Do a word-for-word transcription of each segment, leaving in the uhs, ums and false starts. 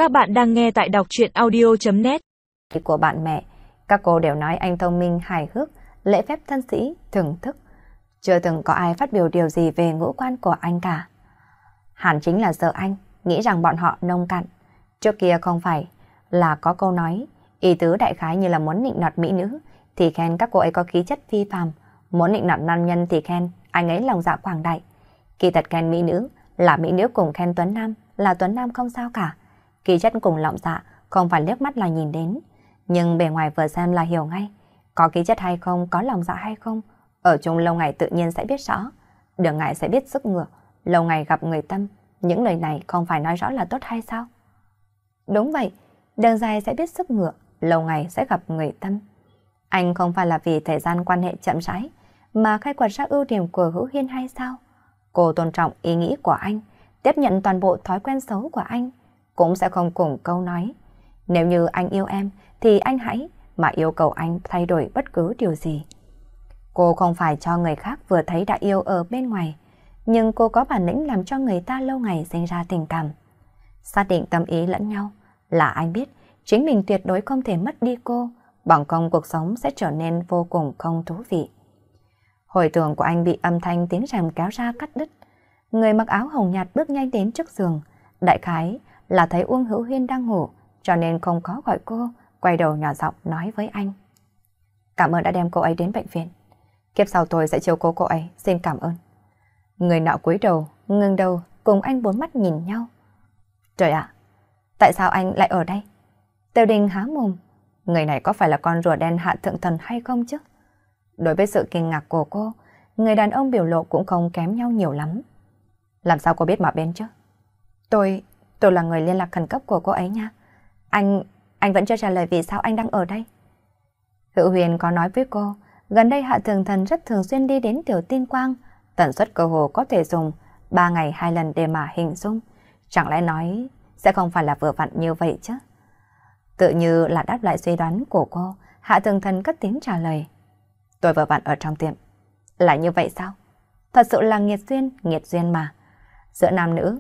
Các bạn đang nghe tại đọc truyện audio chấm net. Của bạn mẹ, các cô đều nói anh thông minh, hài hước, lễ phép thân sĩ, thưởng thức. Chưa từng có ai phát biểu điều gì về ngũ quan của anh cả. Hẳn chính là sợ anh, nghĩ rằng bọn họ nông cạn. Trước kia không phải là có câu nói, ý tứ đại khái như là muốn nịnh nọt mỹ nữ, thì khen các cô ấy có khí chất phi phàm, muốn nịnh nọt nam nhân thì khen anh ấy lòng dạ quảng đại. Kỳ thật khen mỹ nữ là mỹ nữ cùng khen tuấn nam là tuấn nam không sao cả. Khí chất cùng lòng dạ không phải liếc mắt là nhìn đến, nhưng bề ngoài vừa xem là hiểu ngay. Có khí chất hay không, có lòng dạ hay không, ở chung lâu ngày tự nhiên sẽ biết rõ. Đường ngày sẽ biết sức ngựa, lâu ngày gặp người tâm. Những lời này không phải nói rõ là tốt hay sao? Đúng vậy, đường dài sẽ biết sức ngựa, lâu ngày sẽ gặp người tâm. Anh không phải là vì thời gian quan hệ chậm rãi mà khai quật ra ưu điểm của Hữu Hiên hay sao? Cô tôn trọng ý nghĩ của anh, tiếp nhận toàn bộ thói quen xấu của anh, cũng sẽ không cùng câu nói. Nếu như anh yêu em thì anh hãy mà yêu cầu anh thay đổi bất cứ điều gì. Cô không phải cho người khác vừa thấy đã yêu ở bên ngoài, nhưng cô có bản lĩnh làm cho người ta lâu ngày sinh ra tình cảm. Xác định tâm ý lẫn nhau là anh biết chính mình tuyệt đối không thể mất đi cô, bằng không cuộc sống sẽ trở nên vô cùng không thú vị. Hồi tưởng của anh bị âm thanh tiếng rèm kéo ra cắt đứt. Người mặc áo hồng nhạt bước nhanh đến trước giường. Đại khái là thấy Uông Hữu Huyên đang ngủ, cho nên không có gọi cô, quay đầu nhỏ giọng nói với anh. Cảm ơn đã đem cô ấy đến bệnh viện. Kiếp sau tôi sẽ chiếu cố cô ấy, xin cảm ơn. Người nọ cúi đầu, ngưng đầu, cùng anh bốn mắt nhìn nhau. Trời ạ, tại sao anh lại ở đây? Tiêu Đình há mồm, người này có phải là con rùa đen Hạ Thượng Thần hay không chứ? Đối với sự kinh ngạc của cô, người đàn ông biểu lộ cũng không kém nhau nhiều lắm. Làm sao cô biết mà bên chứ? Tôi, tôi là người liên lạc khẩn cấp của cô ấy nha. Anh, anh vẫn chưa trả lời vì sao anh đang ở đây. Hữu Huyền có nói với cô, gần đây Hạ Thượng Thần rất thường xuyên đi đến Tiểu Tinh Quang, tần suất cơ hồ có thể dùng ba ngày hai lần để mà hình dung. Chẳng lẽ nói sẽ không phải là vừa vặn như vậy chứ? Tự như là đáp lại suy đoán của cô, Hạ Thượng Thần cất tiếng trả lời. Tôi vừa vặn ở trong tiệm. Là như vậy sao? Thật sự là nghiệt duyên, nghiệt duyên mà. Giữa nam nữ,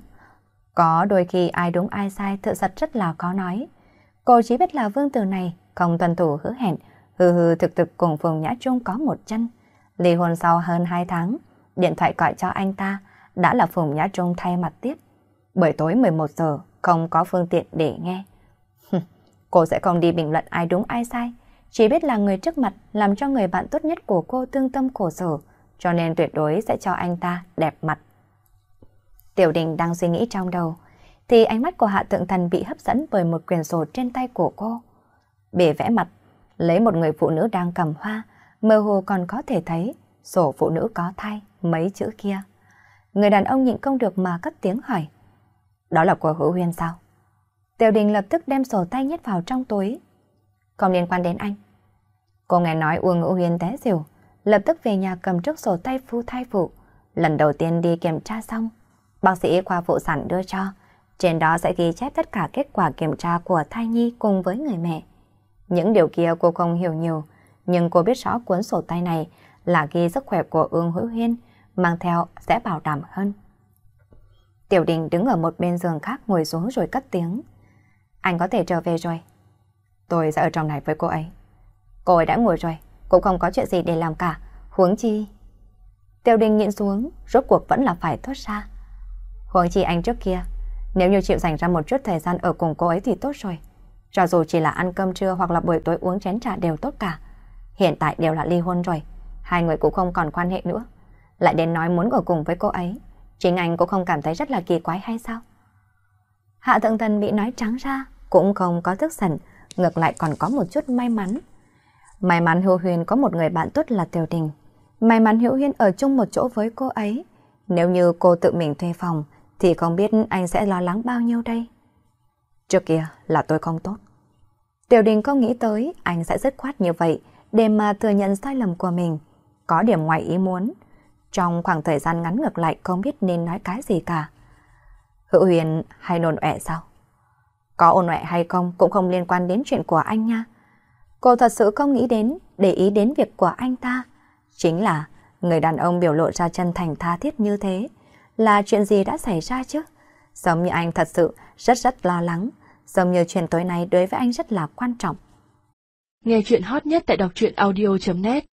có đôi khi ai đúng ai sai thực sự rất là khó nói. Cô chỉ biết là vương tử này không tuân thủ hứa hẹn, hư hư thực thực cùng Phùng Nhã Trung có một chân. Ly hôn sau hơn hai tháng, điện thoại gọi cho anh ta đã là Phùng Nhã Trung thay mặt tiếp. Buổi tối mười một giờ không có phương tiện để nghe. Cô sẽ không đi bình luận ai đúng ai sai, chỉ biết là người trước mặt làm cho người bạn tốt nhất của cô thương tâm khổ sở, cho nên tuyệt đối sẽ cho anh ta đẹp mặt. Tiểu Đình đang suy nghĩ trong đầu, thì ánh mắt của Hạ Thượng Thần bị hấp dẫn bởi một quyển sổ trên tay của cô. Bề vẽ mặt, lấy một người phụ nữ đang cầm hoa, mơ hồ còn có thể thấy sổ phụ nữ có thai mấy chữ kia. Người đàn ông nhịn không được mà cất tiếng hỏi. Đó là của Hữu Huyên sao? Tiểu Đình lập tức đem sổ tay nhét vào trong túi. Không liên quan đến anh. Cô nghe nói Uông Hữu Huyên té xỉu, lập tức về nhà cầm trước sổ tay phu thai phụ. Lần đầu tiên đi kiểm tra xong, bác sĩ khoa phụ sản đưa cho. Trên đó sẽ ghi chép tất cả kết quả kiểm tra của thai nhi cùng với người mẹ. Những điều kia cô không hiểu nhiều, nhưng cô biết rõ cuốn sổ tay này là ghi sức khỏe của Uông Hữu Huyên, mang theo sẽ bảo đảm hơn. Tiểu Đình đứng ở một bên giường khác ngồi xuống rồi cất tiếng. Anh có thể trở về rồi. Tôi sẽ ở trong này với cô ấy. Cô ấy đã ngồi rồi, cũng không có chuyện gì để làm cả, huống chi. Tiểu Đình nhịn xuống, rốt cuộc vẫn là phải thốt ra. Huống chi anh trước kia, nếu như chịu dành ra một chút thời gian ở cùng cô ấy thì tốt rồi. Cho dù chỉ là ăn cơm trưa hoặc là buổi tối uống chén trà đều tốt cả. Hiện tại đều là ly hôn rồi, hai người cũng không còn quan hệ nữa. Lại đến nói muốn ở cùng với cô ấy, chính anh cũng không cảm thấy rất là kỳ quái hay sao? Hạ Thượng Thần bị nói trắng ra, cũng không có tức giận, ngược lại còn có một chút may mắn. May mắn Hữu Huyên có một người bạn tốt là Tiểu Đình. May mắn Hữu Huyên ở chung một chỗ với cô ấy. Nếu như cô tự mình thuê phòng, thì không biết anh sẽ lo lắng bao nhiêu đây. Trước kia là tôi không tốt. Tiểu Đình không nghĩ tới anh sẽ dứt khoát như vậy để mà thừa nhận sai lầm của mình. Có điểm ngoài ý muốn. Trong khoảng thời gian ngắn ngược lại không biết nên nói cái gì cả. Hữu Huyền hay nôn ọe sao? Có ôn ọe hay không cũng không liên quan đến chuyện của anh nha. Cô thật sự không nghĩ đến, để ý đến việc của anh ta. Chính là người đàn ông biểu lộ ra chân thành tha thiết như thế. Là chuyện gì đã xảy ra chứ? Giống như anh thật sự rất rất lo lắng, giống như chuyện tối nay đối với anh rất là quan trọng. Nghe chuyện hot nhất tại đọc truyện audio chấm net.